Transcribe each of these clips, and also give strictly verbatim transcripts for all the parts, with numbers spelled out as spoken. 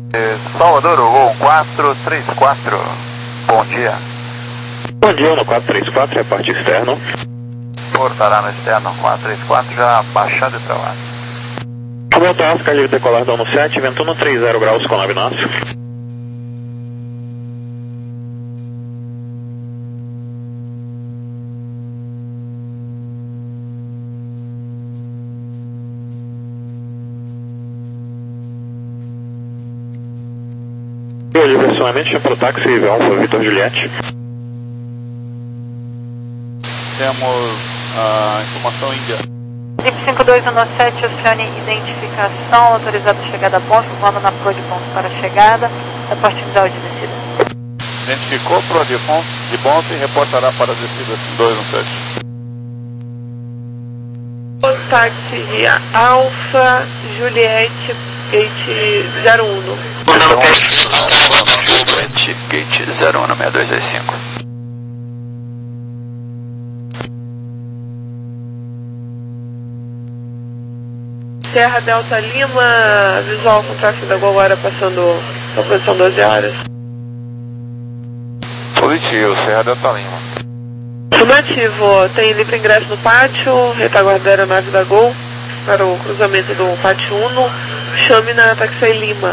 Salvador, Gol quatro três quatro, bom dia. Bom dia, no quatro três quatro, reporte externo. Portará no externo quatro três quatro, já baixado e travado. Roberto Oscar, livre decolar do sete, vento no trinta graus com nove nós. Livre acionamento, para o táxi Alfa Vitor Juliette. Temos a informação Índia. Jeep cinco dois um sete, acione identificação, autorizado chegada a ponto, voando na Pro de ponto para chegada, reporte inicial de descida. Identificou Pro de ponto, de ponto e reportará para a descida dois um sete. O táxi Alfa Juliette, gate zero um. Gate zero um seis dois dois cinco. Serra Delta Lima, visual com tráfego da Gol agora passando a posição doze horas. Positivo, Serra Delta Lima. Afirmativo, tem livre ingresso no pátio, retaguarda da aeronave da Gol para o cruzamento do pátio um, chame na Taxi Lima.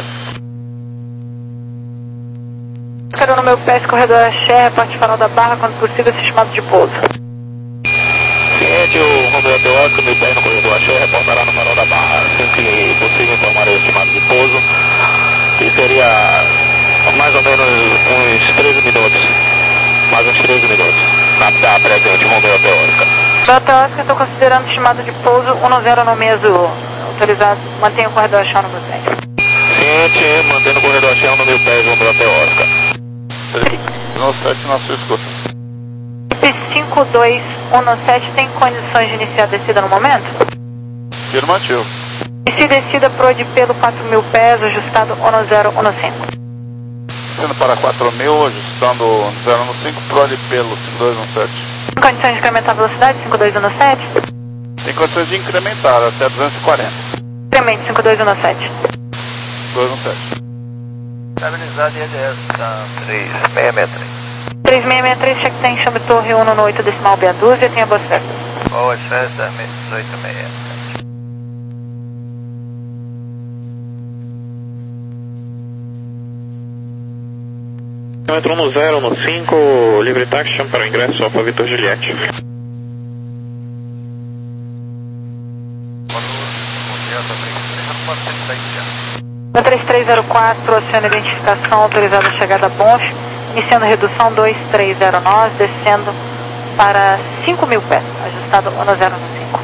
Quero no meu pé, corredor Axé, reporte final da Barra, quando possível, ser chamado de pouso. Ciente, o Romeu Teórico, meu pé no corredor Axé, reportará no farol da Barra, assim que possível informar o estimado de pouso, que seria mais ou menos uns treze minutos, mais uns treze minutos, na da presente Romeu Teórica. Romeu Teórico, estou considerando estimado de pouso um zero no meio azul, autorizado, mantenha o corredor Axé no meu pé. Ciente, mantendo o corredor Axé no meu pé, Romeu Teórica. No sete na sua escuta. cinco dois um sete tem condições de iniciar a descida no momento? Afirmativo. Inicie descida Pro de pelo quatro mil pés, ajustado um zero um cinco. Sendo para quatro mil, ajustando zero um cinco, Pro de pelo cinco dois um sete. Tem condições de incrementar a velocidade, cinco dois um sete? Tem condições de incrementar até duzentos e quarenta. Incremente, cinco dois um sete. dois um sete. Estabilizado e E D S, tá três seis seis três. três seis seis três, check tem chame torre um no oito decimal B a dúzia, tenha boas festas. Boas festas, dezoito e meia. Entrou no zero, no cinco, livre táxi, chama para o ingresso, Alfa Vitor Juliette. No três três zero quatro, aciona identificação, autorizada chegada a Bons, iniciando redução dois três zero nove, descendo para cinco mil pés, ajustado um zero cinco.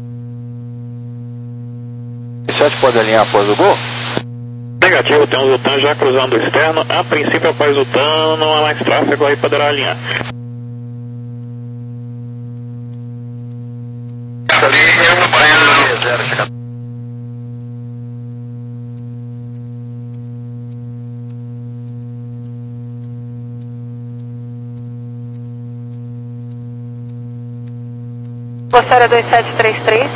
sete pode alinhar após o gol? Negativo, tem um Zutan já cruzando o externo, a princípio após o Zutan não há mais tráfego, aí poderá alinhar. Glossária dois sete três três.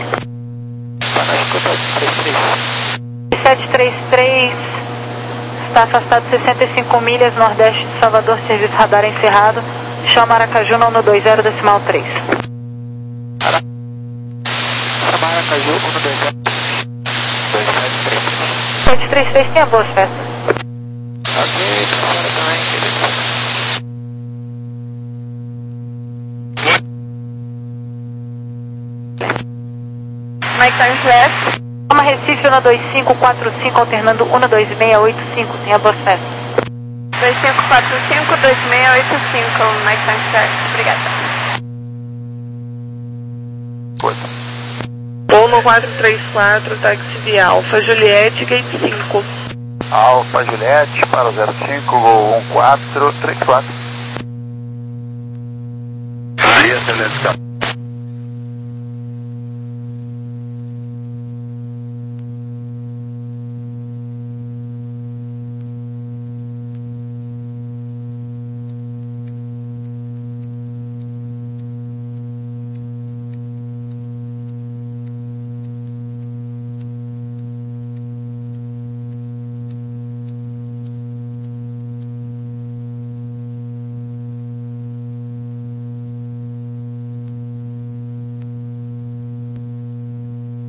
dois sete três três está afastado sessenta e cinco milhas nordeste de Salvador, serviço radar encerrado. Chama Aracaju no dois zero decimal três. Aracaju no dois zero. dois sete três três. sete três três, tenha boas festas. Ok, senhora também, querido. Mike Times Left. Toma Recife no dois cinco quatro cinco, alternando um dois seis oito cinco, tenha boas festas. dois cinco quatro cinco, dois seis oito cinco, Mike Times Left. Obrigada. Ou no quatro três quatro, táxi de Alfa Juliette, gate cinco. Alfa Juliette para o zero cinco, Gol um quatro três quatro. Aí, excelente.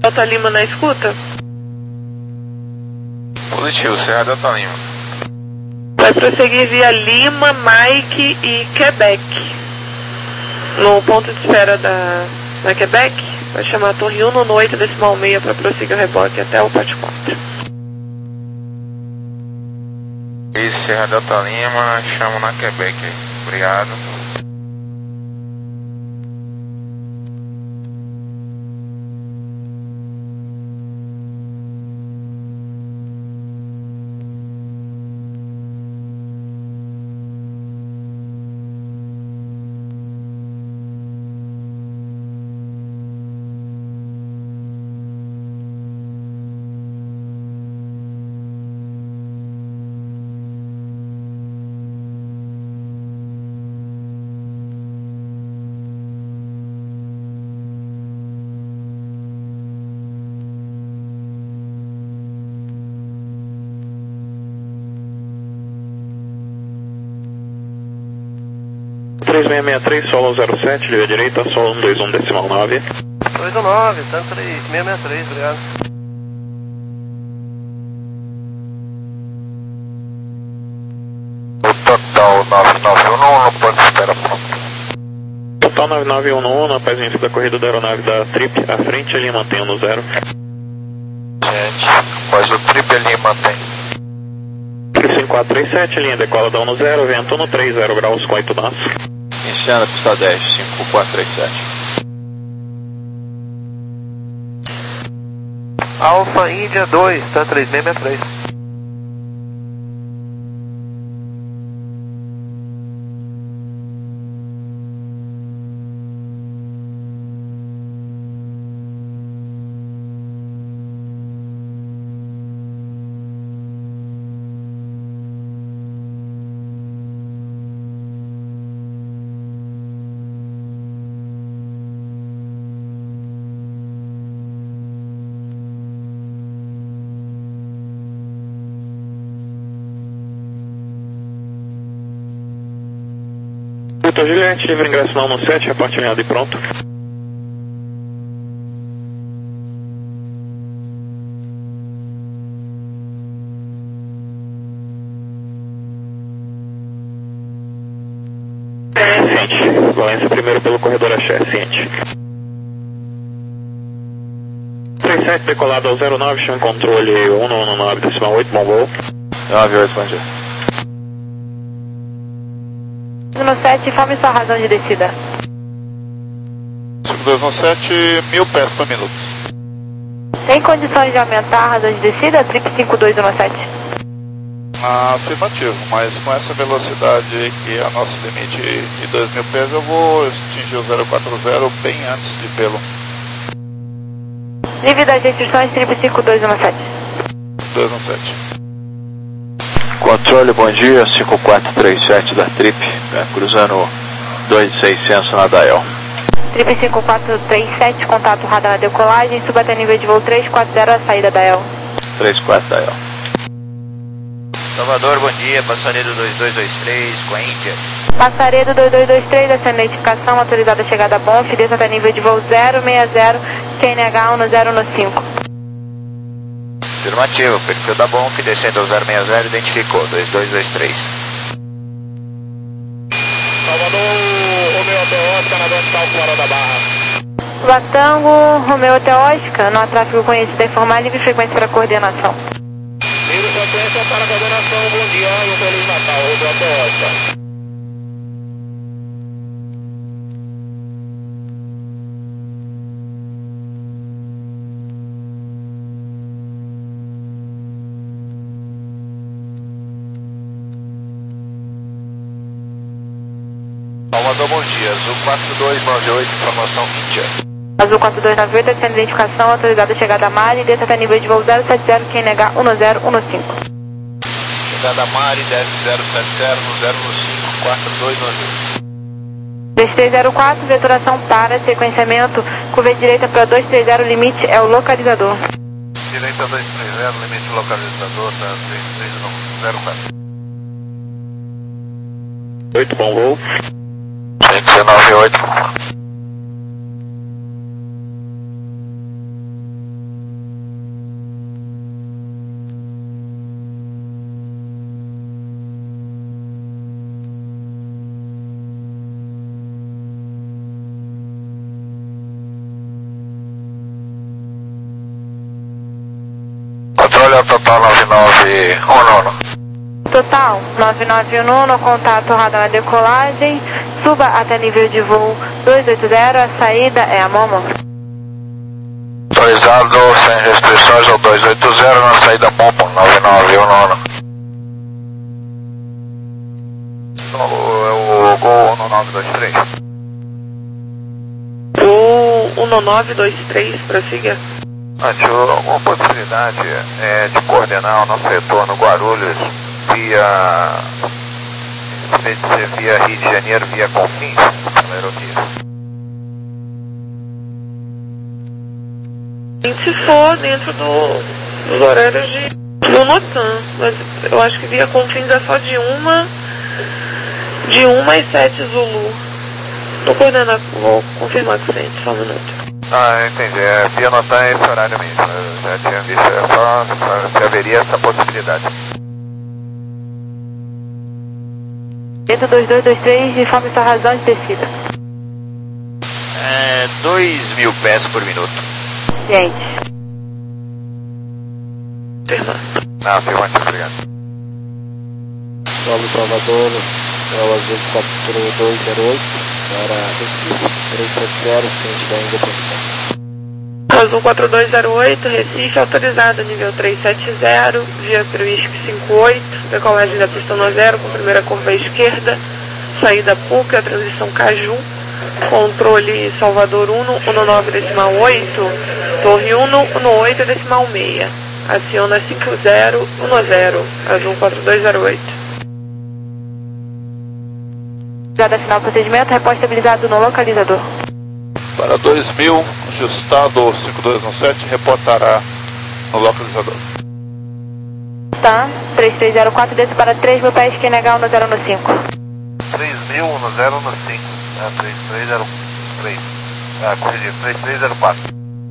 Delta Lima na escuta? Positivo, Serra Delta Lima. Vai prosseguir via Lima, Mike e Quebec. No ponto de espera da, da Quebec, vai chamar a Torre um no oito decimal seis para prosseguir o reboque até o Pátio quatro. E Serra Delta Lima, chamo na Quebec aí. Obrigado. três seis seis três, solo zero sete, liga direita, solo um dois um decimal nove. dois um nove, tanto três seis seis três, obrigado. O total nove nove um no um no ponto de espera pronto. Total nove nove um no um, após o início da corrida da aeronave da Trip, à frente ali mantém no zero. Gente, após o trip ali mantém. cinco quatro três sete, linha decola da um no zero, vento no três zero graus com oito nós. Iniciando a pista dez, cinco quatro três sete. Alfa Índia dois, tá três seis seis três. Vitor Juliette, livre ingresso na um no sete, reporte alinhado e pronto. Ciente, Valência primeiro pelo corredor Axé, ciente. três sete decolado ao zero nove, chama controle um no nove decimal oito, bom voo. nove oito, bom dia. No sete, informe sua razão de descida. cinco dois um sete, mil pés por minuto. Tem condições de aumentar a razão de descida? Trip cinco dois um sete. Afirmativo, mas com essa velocidade que é o nosso limite de dois mil pés, eu vou atingir o zero quatro zero bem antes de pelo. Livre das restrições, Trip cinco dois um sete. dois um sete. Controle, bom dia, cinco quatro três sete da Trip, né, cruzando dois mil e seiscentos na Dial. Trip cinco quatro três sete, contato radar na decolagem, suba até nível de voo três quatro zero, a saída da E L. três quatro da E L. Salvador, bom dia, Passaredo dois dois dois três, com a Índia. Passaredo dois dois dois três, essa identificação, autorizada a chegada a Bonf, desça até nível de voo zero seis zero, Q N H um no zero no cinco. Afirmativo, perfil da Bonf, descendo ao zero seis zero, identificou, dois dois dois três. Salvador, Romeu até Oscar, na vertical, fora da barra. Latango, Romeu até Oscar, não há tráfego conhecido a informar, livre frequência para coordenação. Livre frequência para coordenação, bom dia e um Feliz Natal, Romeu até Oscar. Salvador, bom dia. Azul quatro dois nove oito, informação Índia. Azul quatro dois nove oito, sendo identificação, autorizada a chegada a Mari, desça até nível de voo zero sete zero, Q N H um no zero um no cinco. Chegada Mari, desce zero sete zero no zero no cinco, quatro dois nove oito. dois três zero quatro, vetoração para, sequenciamento, curva direita para dois três zero, limite é o localizador. Direita dois três zero, limite localizador, tá três três zero quatro. oito, bom voo. cento e nove oito. descida total nove nove um nove. Total nove nove um um, contato radar decolagem, suba até nível de voo dois oito zero, a saída é a Momo. Autorizado sem restrições ao dois oito zero na saída Momo nove nove um nove. É o Gol um nove dois três. O um nove dois três, prossiga. Antes, alguma possibilidade é, de coordenar o nosso retorno Guarulhos via, em vez de ser via Rio de Janeiro, via Confins, pela aerovia? Se for dentro do, dos horários de, do Notan, mas eu acho que via Confins é só de uma, de uma e sete Zulu. Vou coordenar, vou confirmar com você, só um minuto. Ah, entendi. É, via Notan é esse horário mesmo. Eu já tinha visto, é só, só se haveria essa possibilidade. Dentro dois dois dois três, informe sua razão de descida. É, dois mil pés por minuto. Ciente. Não, afirmante, obrigado. Salve Salvador, é o Azul quatro dois zero oito, para Recife, três sete zero, ciente da Índia. Azul quatro dois zero oito, Recife, autorizado, nível três sete zero, via Cruisp cinco oito, decolagem da pista no zero, com primeira curva à esquerda, saída P U C, a transição Caju, controle Salvador Uno, um nove decimal oito, Torre Uno, um oito decimal seis, aciona cinco zero um zero, Azul quatro dois zero oito. Dada final procedimento, repórter estabilizado no localizador. Para dois mil, ajustado cinco dois um sete, reportará no localizador. Tá, três três zero quatro, desce para três mil pés, Q N H um zero um cinco. três mil, um zero um cinco. É, três três zero três. Ah, corrigido, três três zero quatro.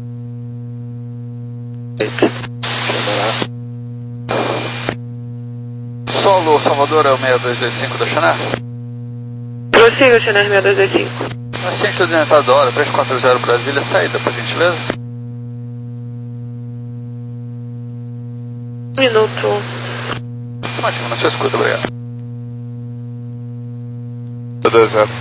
Solo Salvador é o seis dois dois cinco da Chanel. Prossiga, Chanel seis dois dois cinco. Assistente orientado da hora, três quatro zero Brasília, saída, por gentileza. Um minuto. Imagina, não se escuta, obrigado. dois zero.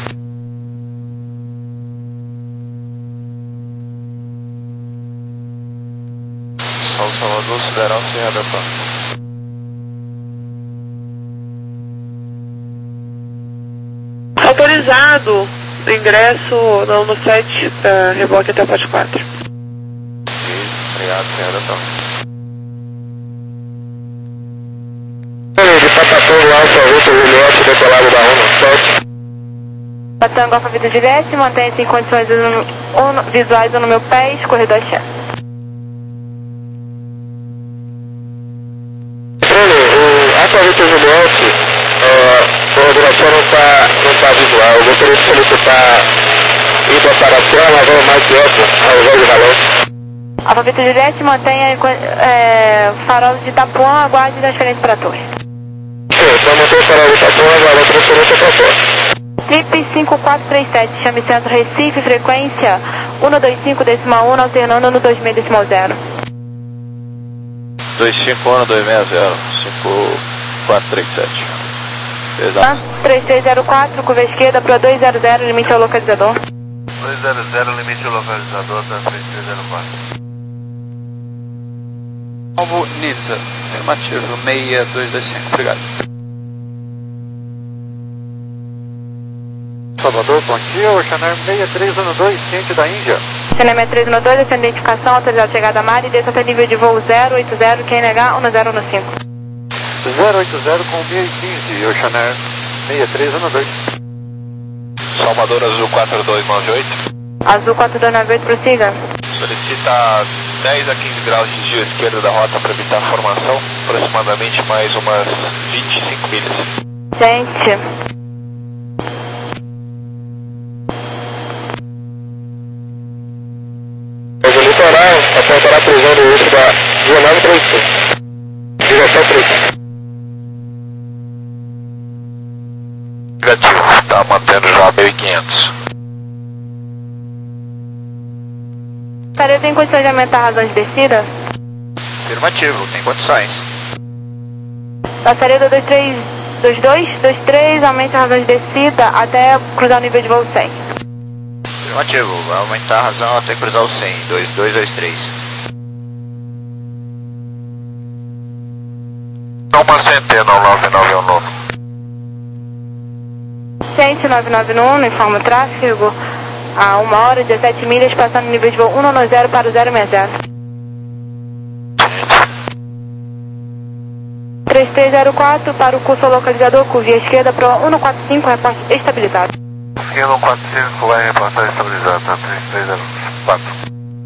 São Salvador, Sideral, Serra da Paz. Autorizado do ingresso no, no sete, uh, reboque até a parte quatro. Obrigado, Serra da Paz. De Patatongo, Alfa Vitor Juliette, decolado da Uno sete. Patango Alfa Vitor Juliette, mantém-se em condições uno, uno, visuais no meu pé, corredor chão. O Alfa Vitor Juliette, a duração não está não tá visual. Eu gostaria de solicitar ida para a tela, vamos mais quieto, ao invés de valor. Alfa Vitor Juliette, mantenha é, farol de Itapuã, aguarde transferência para a torre. Sim, então mantém o farol de Itapuã, aguarde transferência para a torre. Trip cinco quatro três sete, chame centro Recife, frequência um dois cinco decimal um, alternando no dois seis decimal zero. dois cinco um dois seis zero, cinco quatro três sete. Exato. três três zero quatro, curva esquerda para dois zero zero, limite ao localizador. dois zero zero, limite ao localizador da três três zero quatro. Alvo Nisa, afirmativo, seis dois dois cinco, obrigado. Salvador, bom dia, o Chanel seis três um dois, ciente da Índia. Chanel seis três um dois, essa identificação, autorizado chegada a mar e desça até nível de voo zero oito zero, Q N H um zero um cinco. zero oito zero com seis um cinco, o Chanel seis três um dois. Salvador Azul quatro dois nove oito. Azul quatro dois nove oito, prossiga. Solicita dez a quinze graus de desvio à esquerda da rota para evitar a formação, aproximadamente mais umas vinte e cinco milhas. Gente. O litoral apontará a prisão do uso da dezenove trinta e cinco. Direção trinta. Negativo, está mantendo já mil e quinhentos. Parece em condições de aumentar a razão de descida? Afirmativo, tem condições. Passaria do dois três dois dois, dois três, aumente a razão de descida até cruzar o nível de voo cem. Afirmativo, vai aumentar a razão até cruzar o cem, dois dois dois três. Uma centena ao nove nove um nove. Ciência nove nove um, informa o tráfego a uma hora e dezessete milhas, passando no nível de voo cento e noventa para o zero seis zero. três três zero quatro para o curso localizador, curva esquerda para o cento e quarenta e cinco, reporte estabilizado. cento e quarenta e cinco vai reportar estabilizado, tá? três três zero quatro.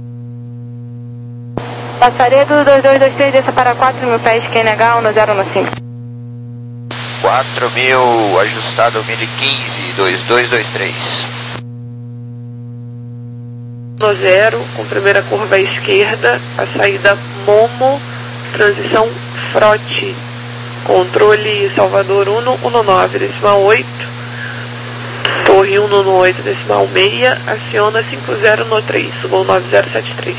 Passaredo dois dois dois três, desça para quatro mil pés, Q N H um zero um cinco. quatro mil, ajustado mil e quinze, dois dois dois três. No zero, com primeira curva à esquerda, a saída Momo, transição Frote. Controle Salvador cento e nove, decimal oito. Torre cento e oito, decimal seis, aciona cinco zero no três, voo nove zero sete três.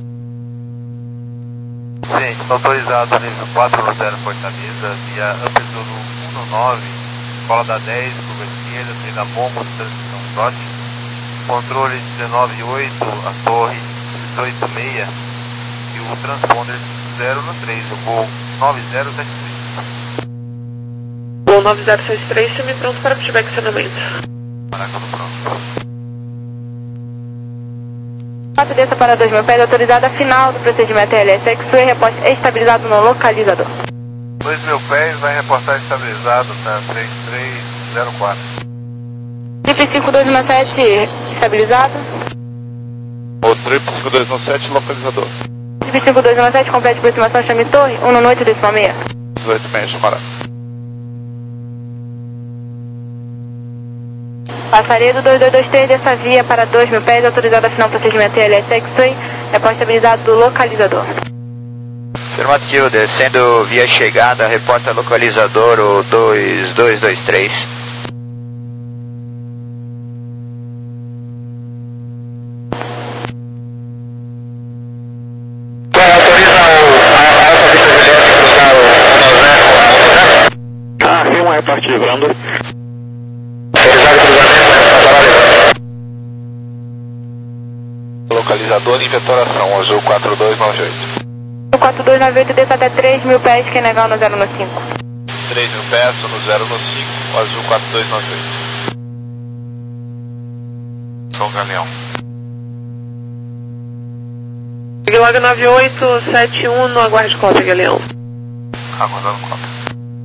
Sim, autorizado nível quatro no zero Fortaleza, via amplitude cento e nove, escola da dez, curva esquerda, saída Momo, transição Frote. Controle dezenove oito, a torre dezoito seis e o transponder zero no três, o voo nove zero sete três. Voo nove zero sete três, semi pronto para feedback e acionamento. Maracanã pronto. quatro desça para dois mil pés, autorizada final do procedimento L S X-Ray, reporte estabilizado no localizador. dois mil pés vai reportar estabilizado, tá? três três zero quatro. Trip cinco dois um sete estabilizado. O Trip cinco dois um sete localizador. Trip cinco dois um sete, complete aproximação, chame torre, cento e oito, decimal seis. dezoito seis, chamará. Passaredo dois dois dois três, dessa via para dois mil pés, autorizada final do procedimento L S X-Ray, reporte estabilizado do localizador. Afirmativo, descendo via chegada, reporta localizador o dois dois dois três. Ah, tem uma reparte livrando. Localizador e vetoração, azul quatro dois nove oito. quatro dois nove oito, desça até três mil pés, Q N H um zero um cinco. três mil pés, no zero no cinco, azul quatro dois nove oito. São Galeão. Log nove oito sete um, no aguarde cópia, Galeão. Aguardando cópia.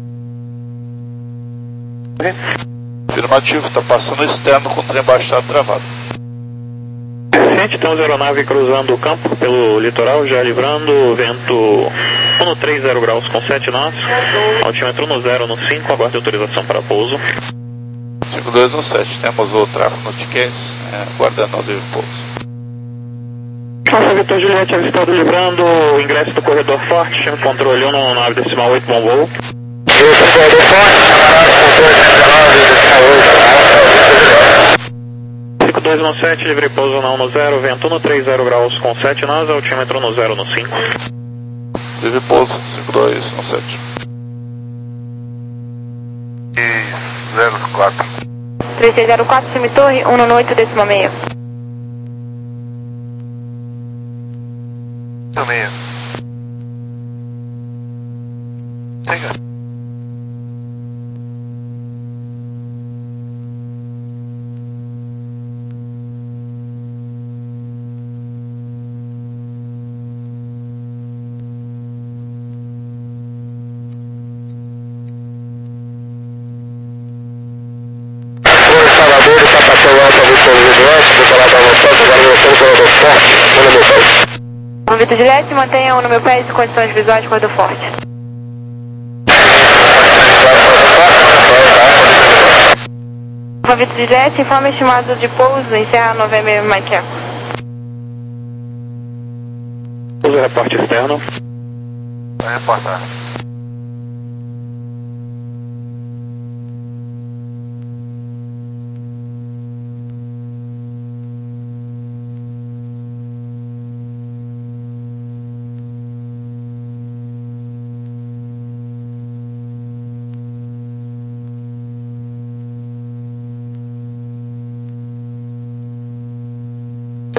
Afirmativo, está passando externo com o trem baixado travado. Recente, temos aeronave cruzando o campo pelo litoral, já livrando, vento cento e trinta graus com sete nós, altímetro no zero no cinco, aguarde autorização para pouso. cinco dois um sete, temos o tráfego no Tiquense, é, guardando o livre pouso. Alfa Vitor Juliette, avistado livrando, ingresso do corredor forte, chame controle cento e nove, decimal oito, bom voo. Corredor forte, camarada, controle cento e dezenove, decimal oito, cinco dois um sete, livre pouso na cento e zero, vento cento e trinta graus com sete nós, altímetro no zero no cinco. Livre pouso, cinco dois um sete. E zero quatro. três seis zero quatro, chame torre, cento e oito, decimal seis. Também. Siga. Vitor Juliette, mantenha um no meu pé e condições visuais de corredor forte. Vitor Juliette, informe estimado de pouso em Serra Novembro Mike Echo. Pouso reporte externo. Vai reportar.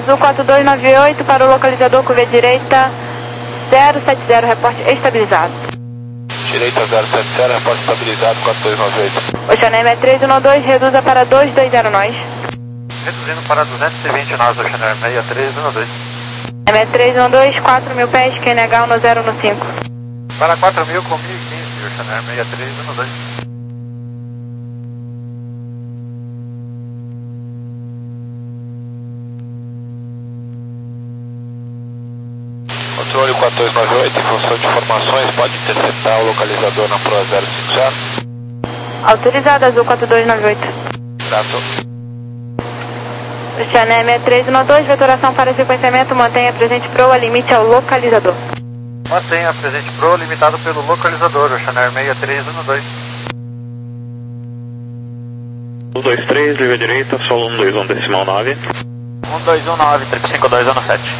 Azul quatro dois nove oito para o localizador com via direita zero sete zero, reporte estabilizado. Direita zero sete zero, reporte estabilizado quatro dois nove oito. Oceanem três um dois, reduza para dois dois zero nós. Reduzindo para duzentos e vinte nós, Oceanem seis três um dois. M três um dois, quatro mil pés, Q N H um zero um cinco. Para quatro mil com mil e quinze, Oceanem seis três um dois. Controle quatro dois nove oito, em função de informações, pode interceptar o localizador na Pro zero cinco zero. Autorizado, Azul quatro dois nove oito. Grato. Oceanem três um dois, vetoração para sequenciamento, mantenha presente Pro, limite ao localizador. Mantenha presente Pro, limitado pelo localizador, Oceanem seis três um dois. um dois três, liga direita, solo um dois um decimal nove. um dois um nove, triplo cinco dois um sete.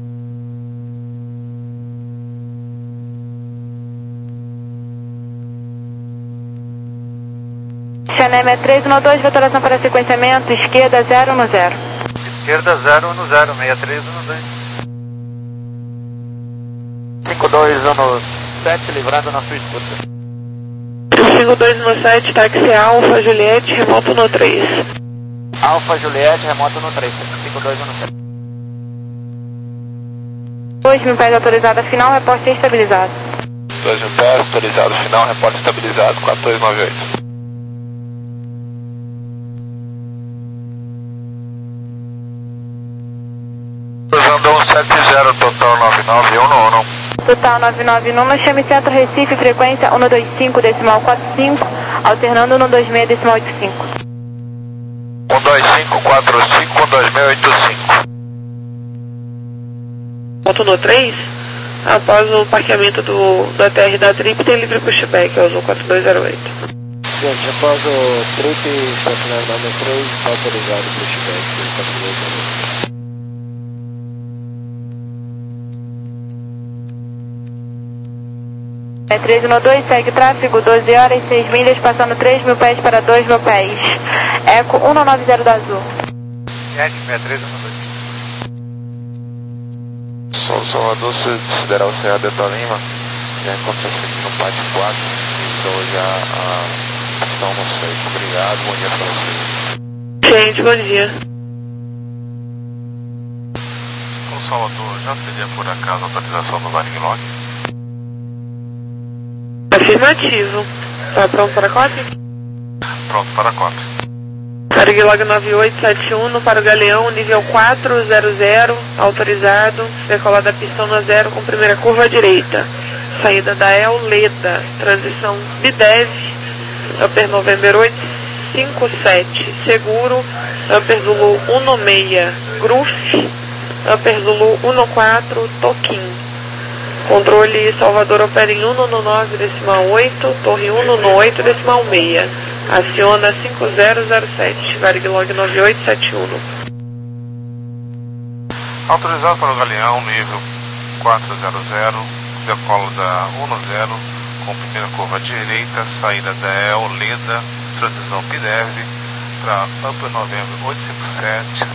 Oceanem três um dois, vetoração para sequenciamento, esquerda zero um zero. Esquerda zero um zero, seis três um dois. cinco dois um sete, livrado na sua escuta. cinco dois um sete, táxi Alfa, Juliette, remoto no três. Alfa Juliette, remoto no três, cinco dois um sete. dois mil pés autorizada final, reporte estabilizado. dois mil pés, autorizado final, reporte estabilizado quatro dois nove oito. Usando um sete zero, total nove nove um no Uno. Total nove nove numa, chame Centro Recife, frequência um dois cinco, decimal quatro cinco, alternando um dois seis, decimal oito cinco. um dois cinco quatro cinco, um dois seis oito cinco. Moto no três, após o parqueamento do, do A T R da Trip, tem livre pushback, Azul quatro dois zero oito. Gente, após o Trip estacionar na M três, está autorizado o pushback quatro dois zero oito. M três um dois, segue tráfego doze horas e seis milhas, passando três mil pés para dois mil pés. Eco um nove zero da Azul. seis três um dois. São Salvador, Sideral Serra Delta Lima, já encontra-se aqui no Pátio quatro, então já a ação no seis. Obrigado, bom dia para vocês. Gente, bom dia. São Salvador, já teria por acaso autorização do Varig Log? Afirmativo. Tá pronto para a cópia? Pronto para a cópia. Varig Log nove oito sete um para o Galeão, nível quatro zero zero, autorizado, decolada pistão na zero com primeira curva à direita. Saída da El Leda, transição Bidev, Upper November oito cinco sete, seguro, Upper Zulu um seis, Gruf, Upper Zulu um quatro, Toquim. Controle Salvador opera em um nove decimal oito, Torre um oito decimal seis. Aciona cinco zero zero sete, Varig Log nove oito sete um. Autorizado para o Galeão, nível quatro zero zero, decolo da um zero, com primeira curva à direita, saída da El Leda, transição Pidev, para Upper November oito cinco sete,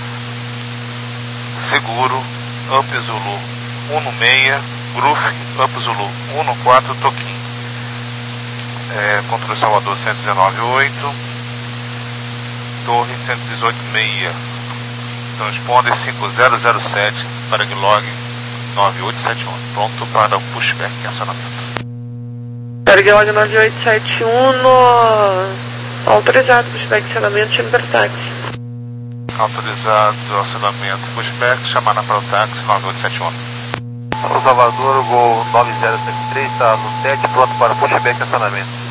seguro, Upper Zulu um seis, Gruf, Upper Zulu um quatro, Toquim. É, controle Salvador cento e dezenove oito, Torre cento e dezoito seis, transponde cinco zero zero sete, Varig Log nove oito sete um, pronto para o pushback e acionamento. Varig Log nove oito sete um, no... autorizado pushback e acionamento, chame para o táxi. Autorizado acionamento pushback, chamar na Protaxi nove oito sete um. Para o Salvador, Gol nove zero sete três, está no sete, pronto para pushback e acionamento.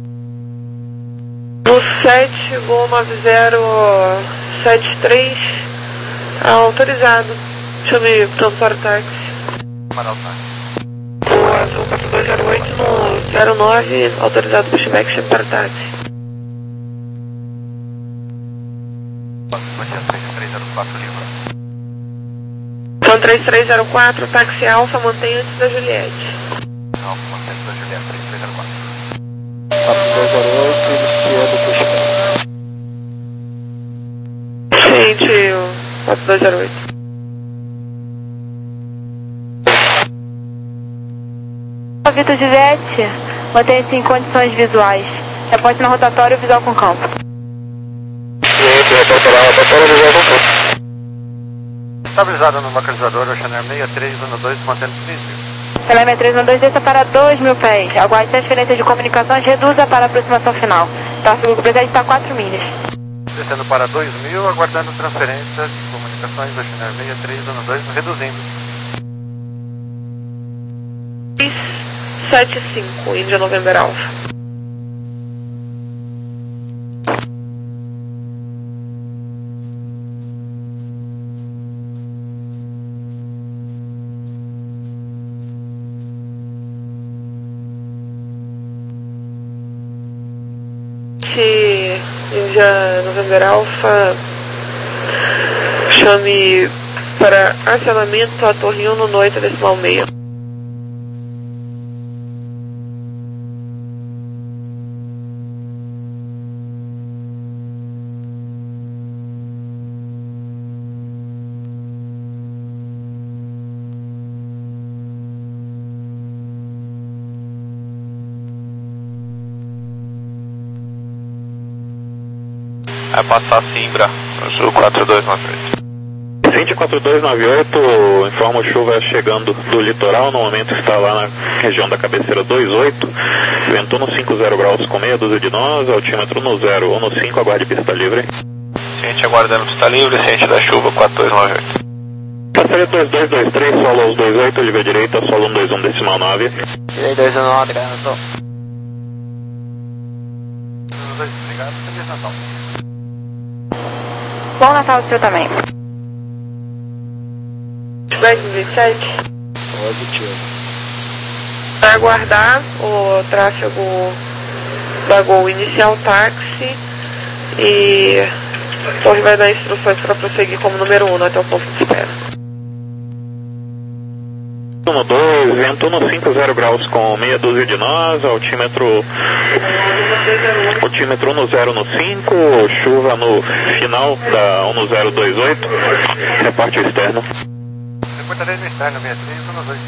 No sete, Gol nove zero sete três, autorizado. Chame pronto para o táxi. Para o táxi. O Azul quatro dois zero oito no zero nove, autorizado pushback, chame para o táxi. Baixando três três zero quatro, livre. Então três três zero quatro, táxi Alfa, mantém antes da Juliette. Alfa, mantém antes da Juliette, três três zero quatro. quatro dois zero oito, iniciando o pushback. Gente, o quatro dois zero oito. Vitor Juliette, mantenha-se em condições visuais. Reporte na rotatória visual com campo. Juliette, reporta na rotatória visual com campo. Estabilizado no localizador, Oceaner seis três um dois, mantendo três mil. Oceaner seis três um dois, desça para dois mil pés. Aguarde transferência de comunicações, reduza para a aproximação final. Tráfego presente está quatro milhas. Descendo para dois mil, aguardando transferência de comunicações, Oceaner seis três um dois, reduzindo. sete cinco, Índia November Alpha. Índia November Alpha, chame para acionamento a Torre um no oito decimal meio. Vai passar Simbra, Sul quatro dois nove oito. Vinte quatro dois nove oito, informa chuva chegando do litoral, no momento está lá na região da cabeceira dois oito, vento no cinco zero graus com meia dúzia de nós, altímetro no zero, um no cinco, aguarde pista livre. Ciente aguardando pista livre, ciente da chuva quatro dois nove oito. Passaria dois dois dois três, solo aos dois oito, oliva direita, solo um dois um decimal nove. Tirei dois um nove, garanto. Obrigado, Feliz Natal. Bom Natal do seu também. dez dezessete. Positivo. Para aguardar o tráfego da Gol iniciar o táxi e a torre vai dar instruções para prosseguir como número um até o ponto de espera. um dois, vento no cinco zero graus com meia dúzia de nós, altímetro, altímetro no zero no cinco, chuva no final da um no zero dois oito, reparte externo. Reportarei no externo seis três um dois.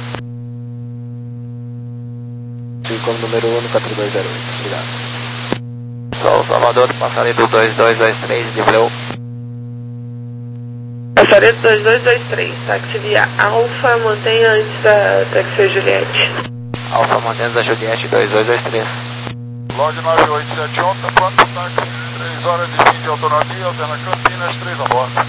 Ficou número um no quatro dois zero oito, obrigado. Sol Salvador, passarei do dois dois dois três de Bleu. Passaria do dois dois dois três, táxi via Alfa, mantenha antes da táxi Juliette. Alfa mantendo a Juliette dois dois dois três. Log nove oito sete um, pronto táxi, três horas e vinte de autonomia, alterna Campinas, três a bordo.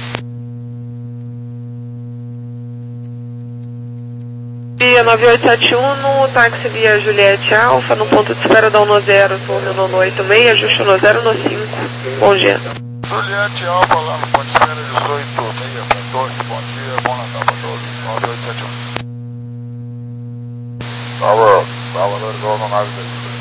Via nove oito sete um, no táxi via Juliette Alfa, no ponto de espera da um no zero, turno no oito seis, ajuste no zero no cinco. Bom dia. Juliette Alfa lá no ponto de espera dezoito seis, quatorze, bom dia, bom Natal para todos, nove oito sete um. Tower, Salvador, Gol no nove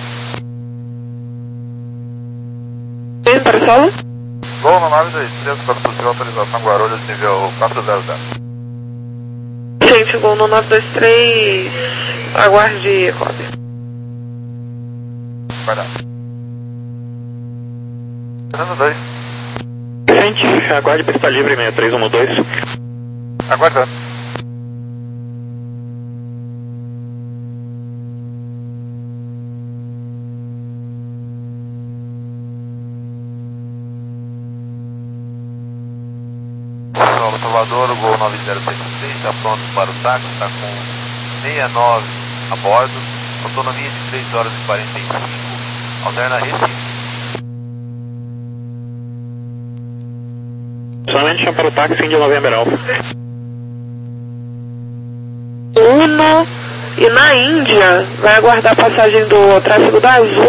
dois três. Sim, para solo? Gol no nove dois três, para possível autorização Guarulhos, nível quatro zero zero. Gente, Gol no nove dois três, aguarde cópia. Guardado. trezentos e dois. Gente, aguarde pista livre seis três um dois. Aguardando. Salvador, o Gol nove zero seis seis, está pronto para o táxi, está com sessenta e nove a bordo, autonomia de três horas e quarenta e cinco, alterna Recife. Somente chama para o táxi Índia November Alpha. Uno, e na Índia vai aguardar a passagem do tráfego da Azul